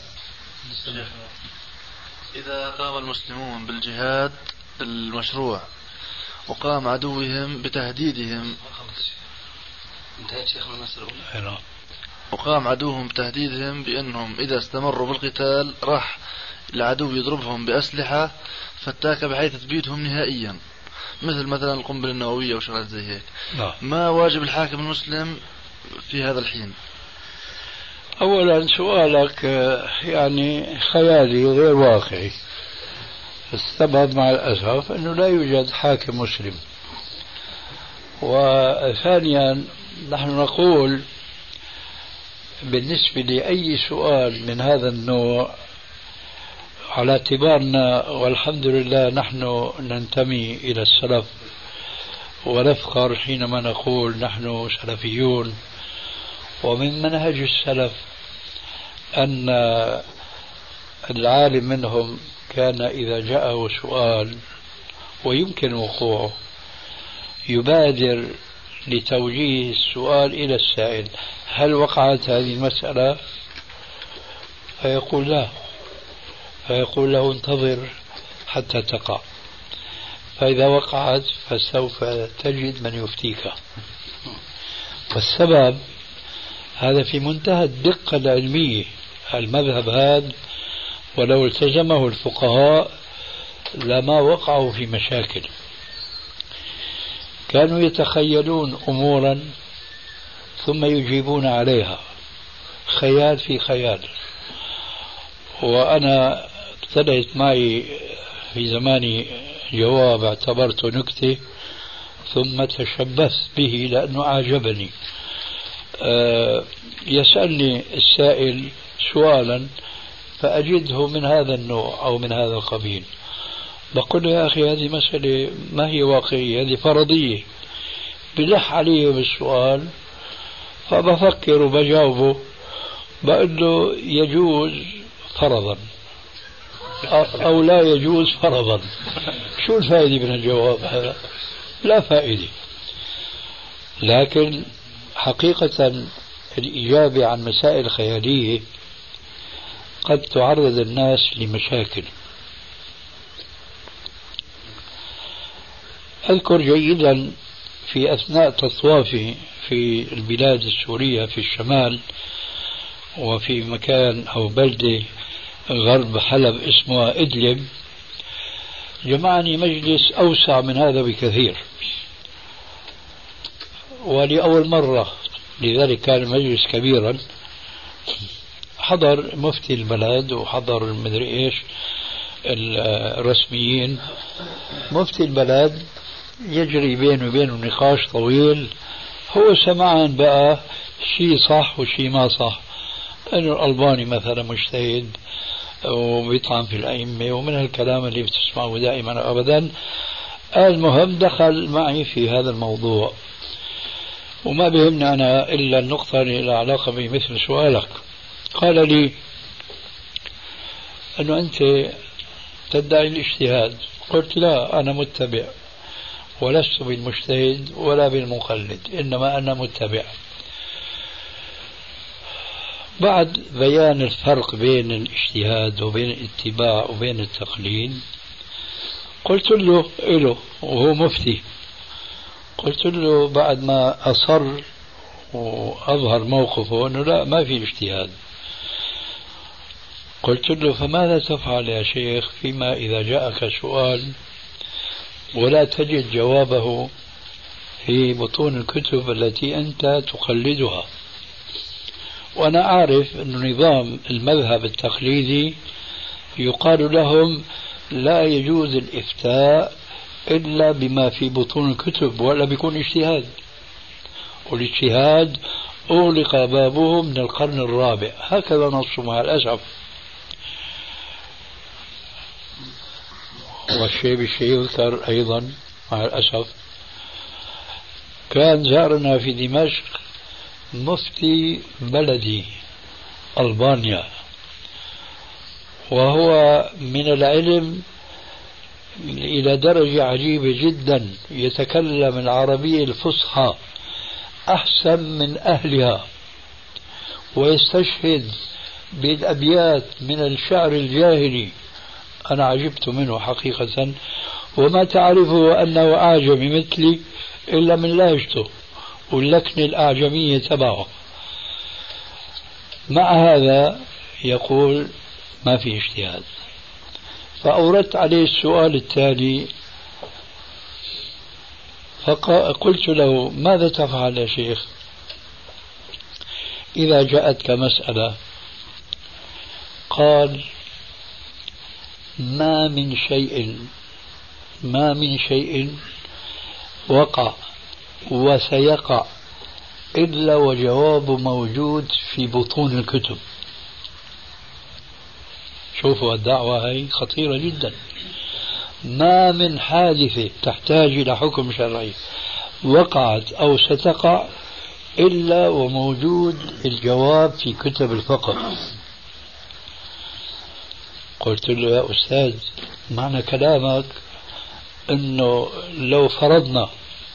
إذا قام المسلمون بالجهاد المشروع وقام عدوهم بتهديدهم. انتهت شيخنا المسألة. وقام عدوهم بتهديدهم بأنهم إذا استمروا بالقتال راح العدو يضربهم بأسلحة فتاكة بحيث تبيدهم نهائيا، مثلا القنبلة النووية وشغلات زي هيك. ما واجب الحاكم المسلم في هذا الحين؟ أولا سؤالك يعني خيالي غير واقعي. السبب مع الأسف أنه لا يوجد حاكم مسلم. وثانيا نحن نقول بالنسبة لأي سؤال من هذا النوع على اعتبارنا والحمد لله نحن ننتمي إلى السلف ونفخر حينما نقول نحن سلفيون، ومن منهج السلف أن العالم منهم كان إذا جاءه سؤال ويمكن وقوعه يبادر لتوجيه السؤال إلى السائل: هل وقعت هذه المسألة؟ فيقول لا، فيقول له: انتظر حتى تقع، فإذا وقعت فسوف تجد من يفتيك. والسبب هذا في منتهى الدقة العلمية. المذهب هذا ولو التزمه الفقهاء لما وقعوا في مشاكل. كانوا يتخيلون أمورا ثم يجيبون عليها، خيال في خيال. وأنا ابتدأت معي في زماني جواب اعتبرته نكتة ثم تشبثت به لأنه أعجبني. يسألني السائل سؤالا فأجده من هذا النوع أو من هذا القبيل، بقول له: يا أخي هذه مسألة ما هي واقعية، هذه فرضية. بلح عليه بالسؤال فبفكر وبجاوبه، بقول له: يجوز فرضا أو لا يجوز فرضا. شو الفائدة من الجواب هذا؟ لا فائدة. لكن حقيقة الإجابة عن مسائل خيالية قد تعرض الناس لمشاكل. أذكر جيدا في أثناء تطوافي في البلاد السورية في الشمال، وفي مكان أو بلدة غرب حلب اسمها إدلب، جمعني مجلس أوسع من هذا بكثير، ولأول مرة، لذلك كان المجلس كبيرا، حضر مفتي البلد وحضر المدري إيش الرسميين. مفتي البلد يجري بينه وبينه نقاش طويل، هو سمعان بقى شيء صح وشيء ما صح، أنه الألباني مثلا مجتهد وبيطعن في الأئمة ومن هالكلام اللي بتسمعه دائما أبدا. المهم دخل معي في هذا الموضوع، وما بهمني أنا إلا النقطة اللي لها علاقة بمثل سؤالك. قال لي أنه أنت تدعي الاجتهاد. قلت: لا، أنا متبع ولست بالمجتهد ولا بالمقلد، إنما أنا متبع. بعد بيان الفرق بين الاجتهاد وبين الاتباع وبين التقليد، قلت له وهو مفتي، قلت له بعد ما أصر وأظهر موقفه أنه لا، ما في اجتهاد، قلت له: فماذا تفعل يا شيخ فيما إذا جاءك سؤال ولا تجد جوابه في بطون الكتب التي أنت تقلدها؟ وأنا أعرف أن نظام المذهب التقليدي يقال لهم لا يجوز الإفتاء إلا بما في بطون الكتب، ولا بيكون اجتهاد، والاجتهاد أغلق بابه من القرن الرابع، هكذا نص مع الأسف. والشيء بالشيء يذكر أيضا مع الأسف، كان زارنا في دمشق مفتي بلدي ألبانيا، وهو من العلم إلى درجة عجيبة جدا، يتكلم العربية الفصحى أحسن من أهلها، ويستشهد بالأبيات من الشعر الجاهلي. أنا عجبت منه حقيقة، وما تعرفه أنه أعجمي مثلي إلا من لهجته واللكنة الأعجمية تبعه. مع هذا يقول ما في اجتهاد. فأوردت عليه السؤال التالي، فقلت له ماذا تفعل يا شيخ إذا جاءتك مسألة؟ قال ما من شيء وقع وسيقع إلا وجواب موجود في بطون الكتب. شوفوا الدعوة هي خطيرة جدا. ما من حادثة تحتاج إلى حكم شرعي وقعت أو ستقع إلا وموجود الجواب في كتب الفقه. قلت له يا أستاذ معنى كلامك أنه لو فرضنا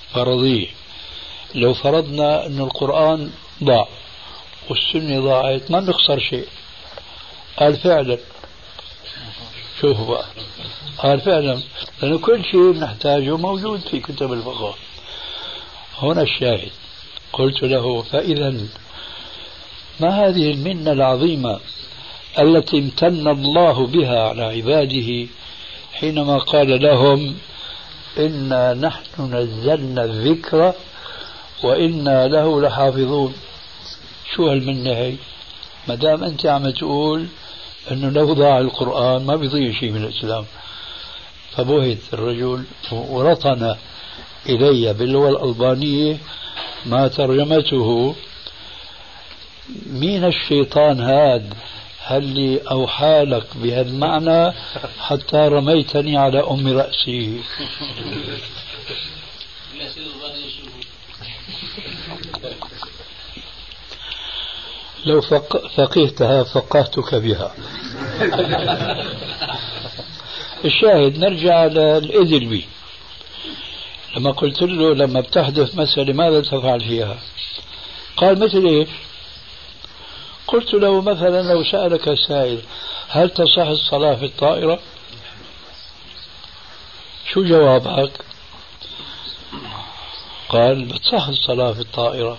أن القرآن ضاع والسنة ضاعت ما نخسر شيء. قال فعلا. شوفوا بقى، قال فعلا لأنه كل شيء نحتاجه موجود في كتب الفقه. هنا الشاهد. قلت له فإذا ما هذه المنة العظيمة التي امتن الله بها على عباده حينما قال لهم إنا نحن نزلنا الذكر وإنا له لحافظون؟ شو هالمنة هي؟ ما دام أنت عم تقول أنه لو ضاع القرآن ما بيضيع شيء من الإسلام. فبهت الرجل ورطن إلي باللغة الألبانية ما ترجمته: مين الشيطان هاد هل أوحى لك بهذا المعنى حتى رميتني على أم رأسي؟ لو فقهتها فقهتك بها. الشاهد نرجع للإذلبي. لما قلت له لما بتحدث مسألة ماذا تفعل فيها؟ قال مثل إيش؟ قلت له مثلا لو سألك سائل هل تصح الصلاة في الطائرة؟ شو جوابك؟ قال بتصح الصلاة في الطائرة.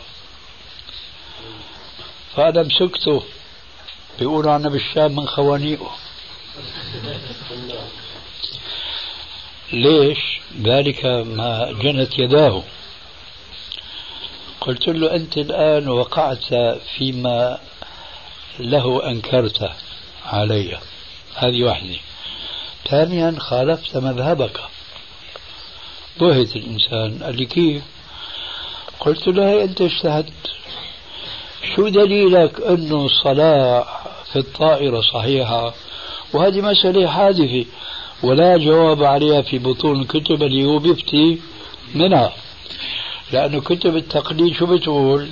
فأنا مسكته، بيقولوا عنا بالشام من خوانيقه. ليش؟ ذلك ما جنت يداه. قلت له أنت الآن وقعت فيما له أنكرت علي، هذه واحدة. ثانيا خالفت مذهبك. بهت الإنسان. قال لي كيف؟ قلت له أنت اجتهدت، شو دليلك أنه الصلاة في الطائرة صحيحة وهذه مسألة حادثة ولا جواب عليها في بطون الكتب اللي هو بيفتي منها؟ لأنه كتب التقليد شو بتقول؟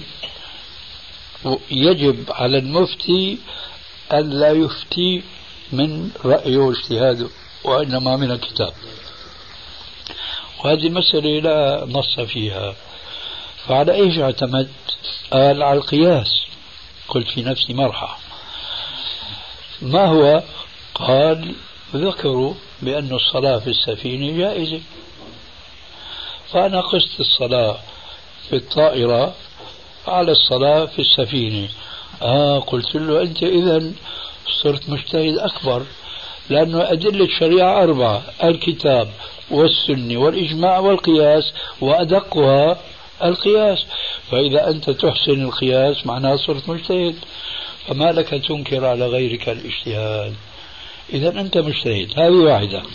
يجب على المفتي أن لا يفتي من رأيه واجتهاده وإنما من الكتاب، وهذه المسألة لا نص فيها. فعلى إيش اعتمدت؟ قال على القياس. قلت في نفسي مرحى ما هو؟ قال ذكروا بأن الصلاة في السفينة جائزة، فأنا قست الصلاة في الطائرة على الصلاة في السفينة. قلت له أنت إذن صرت مجتهد أكبر، لأنه أدلة الشريعة 4: الكتاب والسنة والإجماع والقياس، وأدقها القياس. فإذا أنت تحسن القياس معناه صرت مجتهد، فما لك تنكر على غيرك الاجتهاد؟ إذا أنت مجتهد. هذه واحدة.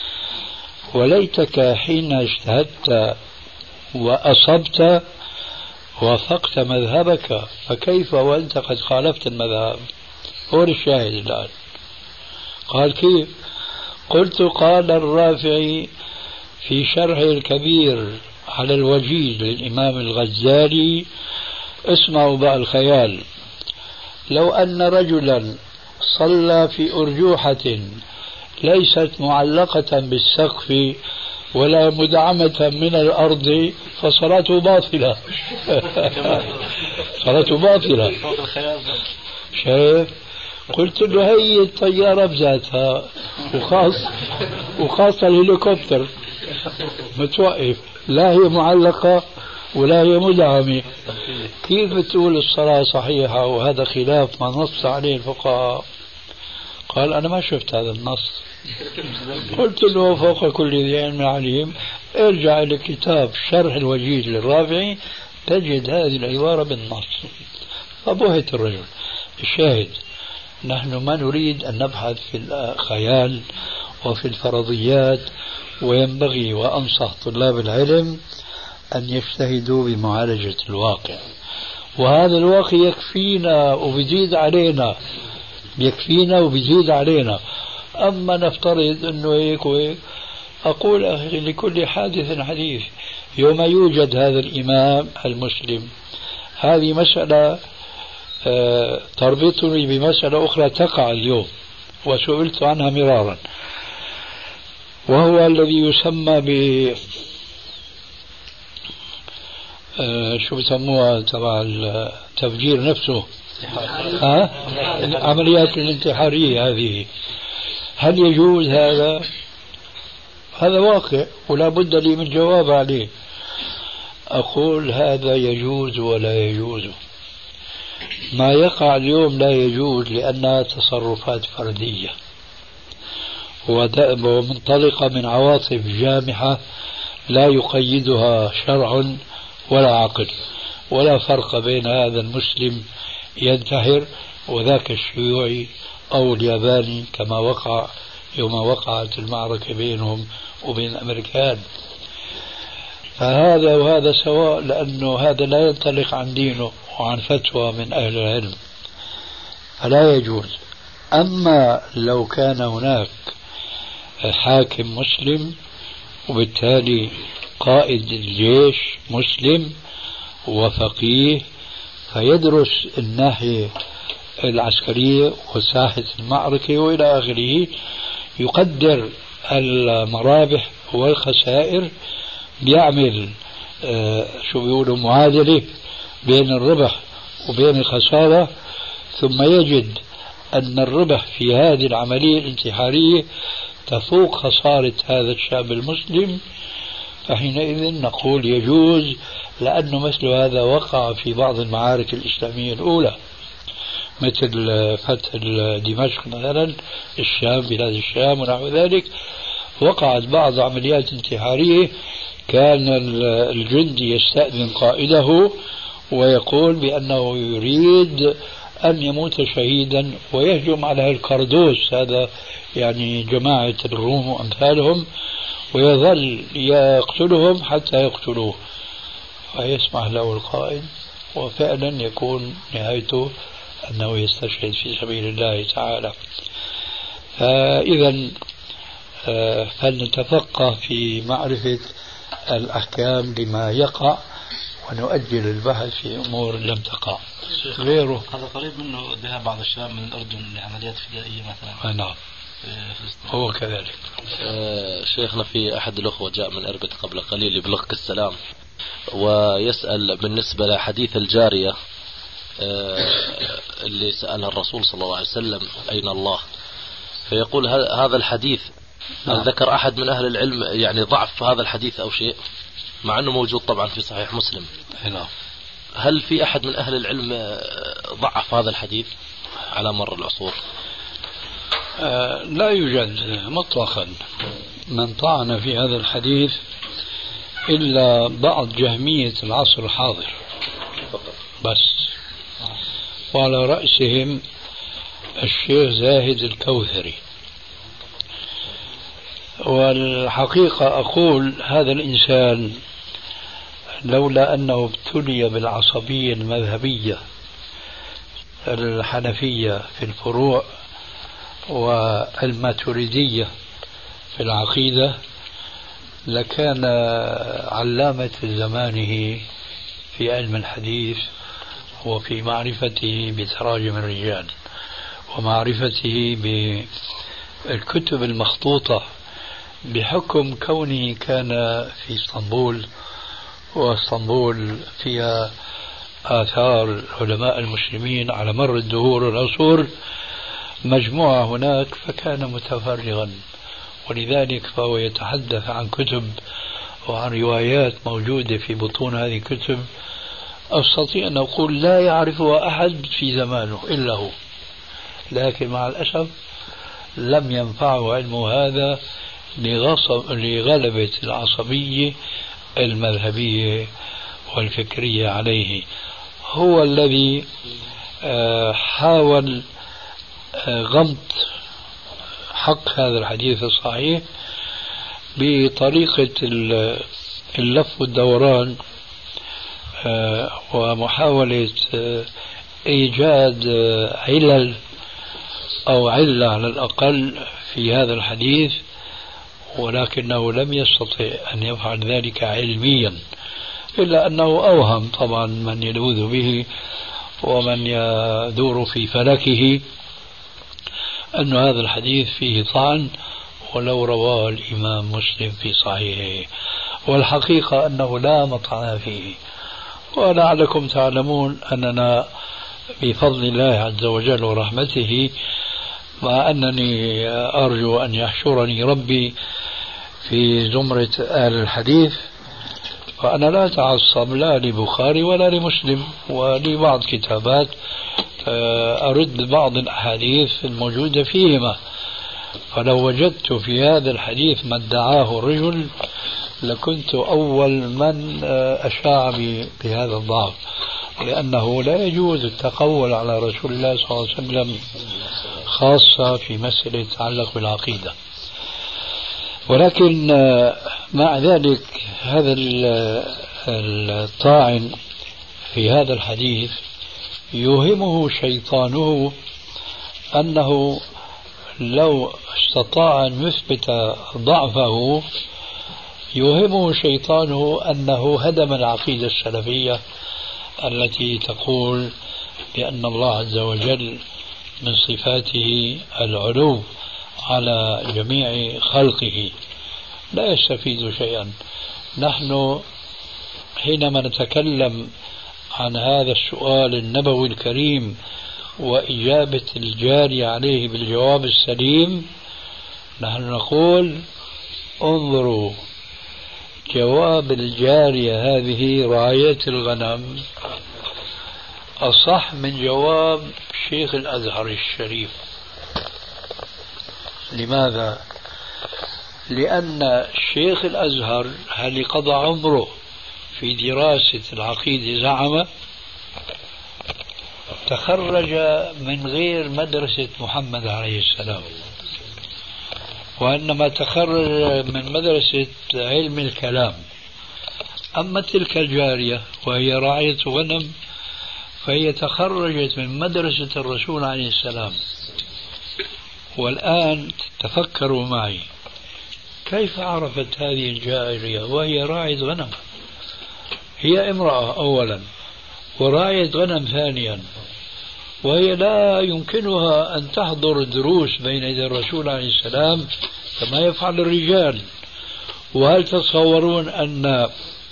وليتك حين اجتهدت وأصبت وافقت مذهبك، فكيف وأنت قد خالفت المذهب؟ هو الشاهد الآن. قال كيف؟ قلت قال الرافعي في شرحه الكبير على الوجيز للإمام الغزالي، اسمعوا بقى الخيال: لو أن رجلا صلى في أرجوحة ليست معلقة بالسقف ولا مدعمة من الأرض فصلاته باطلة. صلاته باطلة. شايف؟ قلت له هي الطيارة بذاتها وخاصة الهليكوبتر متوقف، لا هي معلقة ولا هي مدعمة. كيف بتقول الصلاة صحيحة وهذا خلاف ما نص عليه الفقهاء؟ قال أنا ما شفت هذا النص. قلت له فوق كل ذي علم عليم، ارجع إلى كتاب شرح الوجيز للرافعي تجد هذه العبارة بالنص. فبهت الرجل. الشاهد نحن ما نريد أن نبحث في الخيال وفي الفرضيات، وينبغي وأنصح طلاب العلم أن يجتهدوا بمعالجة الواقع، وهذا الواقع يكفينا وبيزيد علينا، يكفينا وبيزيد علينا. أما نفترض أنه هيك وهيك، أقول أخي لكل حادث حديث. يوم يوجد هذا الإمام المسلم، هذه مسألة تربطني بمسألة أخرى تقع اليوم وسئلت عنها مرارا، وهو الذي يسمى ب شو بسموها تبع التفجير نفسه، العمليات الانتحارية هذه. هل يجوز هذا؟ هذا واقع ولا بد لي من جواب عليه. أقول هذا يجوز ولا يجوز. ما يقع اليوم لا يجوز لأنها تصرفات فردية ومنطلقة من عواطف جامحة لا يقيدها شرع ولا عقل، ولا فرق بين هذا المسلم ينتحر وذاك الشيوعي أو الياباني كما وقع يوم وقعت المعركة بينهم وبين الأمريكان. فهذا وهذا سواء، لأنه هذا لا ينطلق عن دينه وعن فتوى من أهل العلم، فلا يجوز. أما لو كان هناك حاكم مسلم وبالتالي قائد الجيش مسلم وفقيه فيدرس الناحية العسكرية وساحة المعركة وإلى آخره، يقدر المرابح والخسائر، بيعمل شو بيقولوا معادلة بين الربح وبين الخسارة، ثم يجد أن الربح في هذه العملية الانتحارية تفوق خسارة هذا الشاب المسلم، فحينئذ نقول يجوز، لأنه مثل هذا وقع في بعض المعارك الإسلامية الأولى مثل فتح دمشق مثلا، الشام، بلاد الشام ونحو ذلك. وقعت بعض عمليات انتحارية كان الجندي يستأذن قائده ويقول بأنه يريد أن يموت شهيدا ويهجم على الكردوس، هذا يعني جماعة الروم وأمثالهم، ويظل يقتلهم حتى يقتلوه، فيسمح له القائد وفعلا يكون نهايته أنه يستشهد في سبيل الله تعالى. إذا فلنتفقه في معرفة الأحكام لما يقع ونؤجل البحث في أمور لم تقع. غيره هذا قريب منه ذهاب بعض الشباب من الأردن لعمليات فدائية مثلا. نعم هو كذلك. شيخنا في أحد الأخوة جاء من أربد قبل قليل يبلغك السلام، ويسأل بالنسبة لحديث الجارية اللي سألها الرسول صلى الله عليه وسلم أين الله، فيقول هذا الحديث ذكر أحد من أهل العلم يعني ضعف هذا الحديث أو شيء، مع أنه موجود طبعا في صحيح مسلم. هل في أحد من أهل العلم ضعف هذا الحديث على مر العصور؟ لا يوجد مطلقا من طعن في هذا الحديث إلا بعض جهمية العصر الحاضر بس، وعلى رأسهم الشيخ زاهد الكوثري. والحقيقة أقول هذا الإنسان لولا أنه ابتلي بالعصبية المذهبية الحنفية في الفروع والماتريدية في العقيدة لكان علامة زمانه في علم الحديث وفي معرفته بتراجم الرجال ومعرفته بالكتب المخطوطة، بحكم كونه كان في اسطنبول، واسطنبول فيها آثار علماء المسلمين على مر الدهور والعصور مجموعة هناك، فكان متفرغا، ولذلك فهو يتحدث عن كتب وعن روايات موجودة في بطون هذه الكتب أستطيع أن أقول لا يعرفها أحد في زمانه إلا هو، لكن مع الأسف لم ينفعه علم هذا لغلبة العصبية المذهبية والفكرية عليه. هو الذي حاول غمط حق هذا الحديث الصحيح بطريقة اللف والدوران ومحاولة إيجاد علل أو علة على الأقل في هذا الحديث، ولكنه لم يستطع أن يفعل ذلك علميا، إلا أنه أوهم طبعا من يلوذ به ومن يدور في فلكه أن هذا الحديث فيه طعن ولو رواه الإمام مسلم في صحيحه، والحقيقة أنه لا مطعن فيه. ولعلكم تعلمون أننا بفضل الله عز وجل ورحمته، مع أنني أرجو أن يحشرني ربي في زمرة آل الحديث، فأنا لا أتعصب لا لبخاري ولا لمسلم، ولي بعض كتابات أرد بعض الأحاديث الموجودة فيهما، فلو وجدت في هذا الحديث ما ادعاه الرجل لكنت أول من أشاع بهذا الضعف، لأنه لا يجوز التقول على رسول الله صلى الله عليه وسلم خاصة في مسألة تتعلق بالعقيدة. ولكن مع ذلك هذا الطاعن في هذا الحديث يوهمه شيطانه أنه لو استطاع أن يثبت ضعفه، يوهمه شيطانه أنه هدم العقيدة السلفية التي تقول بأن الله عز وجل من صفاته العلو على جميع خلقه. لا يستفيد شيئا. نحن حينما نتكلم عن هذا السؤال النبوي الكريم وإجابة الجارية عليه بالجواب السليم، نحن نقول انظروا جواب الجارية هذه راعية الغنم أصح من جواب شيخ الأزهر الشريف. لماذا؟ لأن شيخ الأزهر هل قضى عمره في دراسة العقيدة زعم تخرج من غير مدرسة محمد عليه السلام، وإنما تخرج من مدرسة علم الكلام. أما تلك الجارية وهي راعية غنم فهي تخرجت من مدرسة الرسول عليه السلام. والآن تفكروا معي، كيف عرفت هذه الجارية وهي راعية غنم؟ هي امرأة أولا وراعية غنم ثانيا، وهي لا يمكنها أن تحضر دروس بين يدي الرسول عليه السلام كما يفعل الرجال. وهل تتصورون أن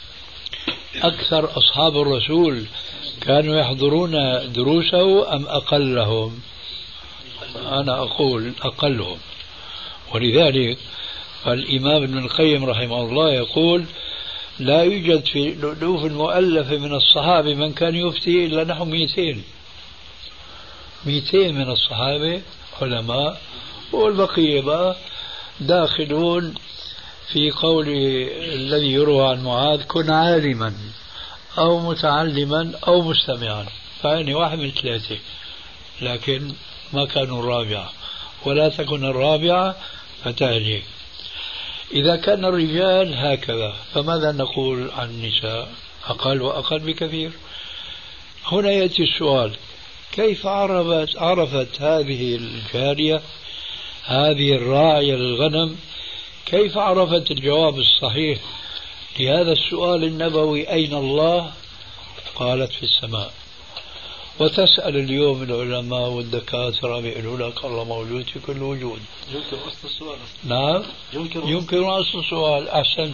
أكثر أصحاب الرسول كانوا يحضرون دروسه أم أقلهم؟ أنا أقول أقلهم. ولذلك الإمام ابن القيم رحمه الله يقول لا يوجد في الألوف المؤلفة من الصحابة من كان يفتي إلا نحو 200 من الصحابة علماء، والبقية بقى داخلون في قول الذي يروى عن معاذ كن عالما أو متعلما أو مستمعا، فعني واحد من 3، لكن ما كانوا الرابعة، ولا تكن الرابعة فتهلك. إذا كان الرجال هكذا فماذا نقول عن النساء؟ أقل وأقل بكثير. هنا يأتي السؤال، كيف عرفت هذه الجارية هذه الراعية للغنم كيف عرفت الجواب الصحيح لهذا السؤال النبوي أين الله؟ قالت في السماء. وتسأل اليوم العلماء والدكاترة بيقولوا لك الله موجود في كل وجود. يمكن أصل السؤال. نعم يمكن أصل السؤال. أحسنت.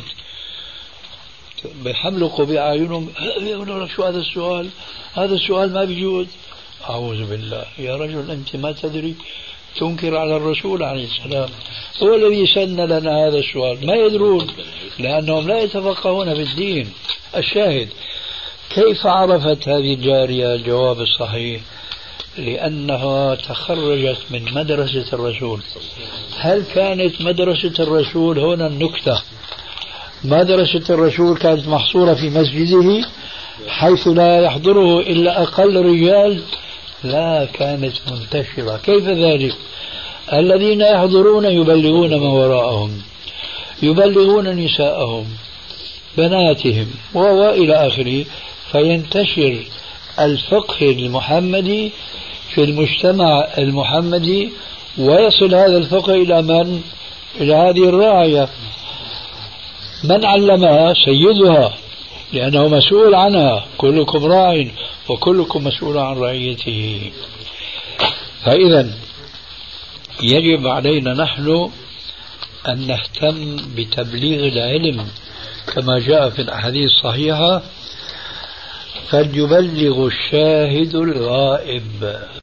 بيحملقوا بأعينهم يقولوا لك شو هذا السؤال؟ هذا السؤال ما بيجوز. أعوذ بالله. يا رجل أنت ما تدري تنكر على الرسول عليه السلام. هو الذي سن لنا هذا السؤال، ما يدرون لأنهم لا يتفقهون في الدين. الشاهد، كيف عرفت هذه الجارية الجواب الصحيح؟ لأنها تخرجت من مدرسة الرسول. هل كانت مدرسة الرسول هنا النكتة؟ مدرسة الرسول كانت محصورة في مسجده حيث لا يحضره إلا أقل رجال؟ لا، كانت منتشرة. كيف ذلك؟ الذين يحضرون يبلغون ما وراءهم، يبلغون نساءهم بناتهم وإلى آخره، فينتشر الفقه المحمدي في المجتمع المحمدي، ويصل هذا الفقه إلى من؟ إلى هذه الراعية. من علمها؟ سيدها، لأنه مسؤول عنها. كلكم راع وكلكم مسؤول عن رعيته. فإذا يجب علينا نحن أن نهتم بتبليغ العلم كما جاء في الأحاديث الصحيحة، فليبلغ الشاهد الغائب.